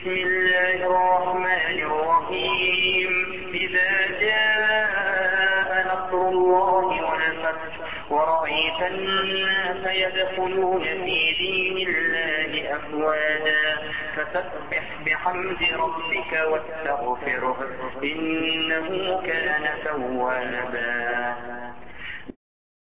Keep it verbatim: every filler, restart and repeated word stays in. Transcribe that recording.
بسم الله الرحمن الرحيم إذا جاء نصر الله والفتح ورأيت الناس يدخلون في دين الله أفواجا فسبح بحمد ربك واستغفره إنه كان توابا.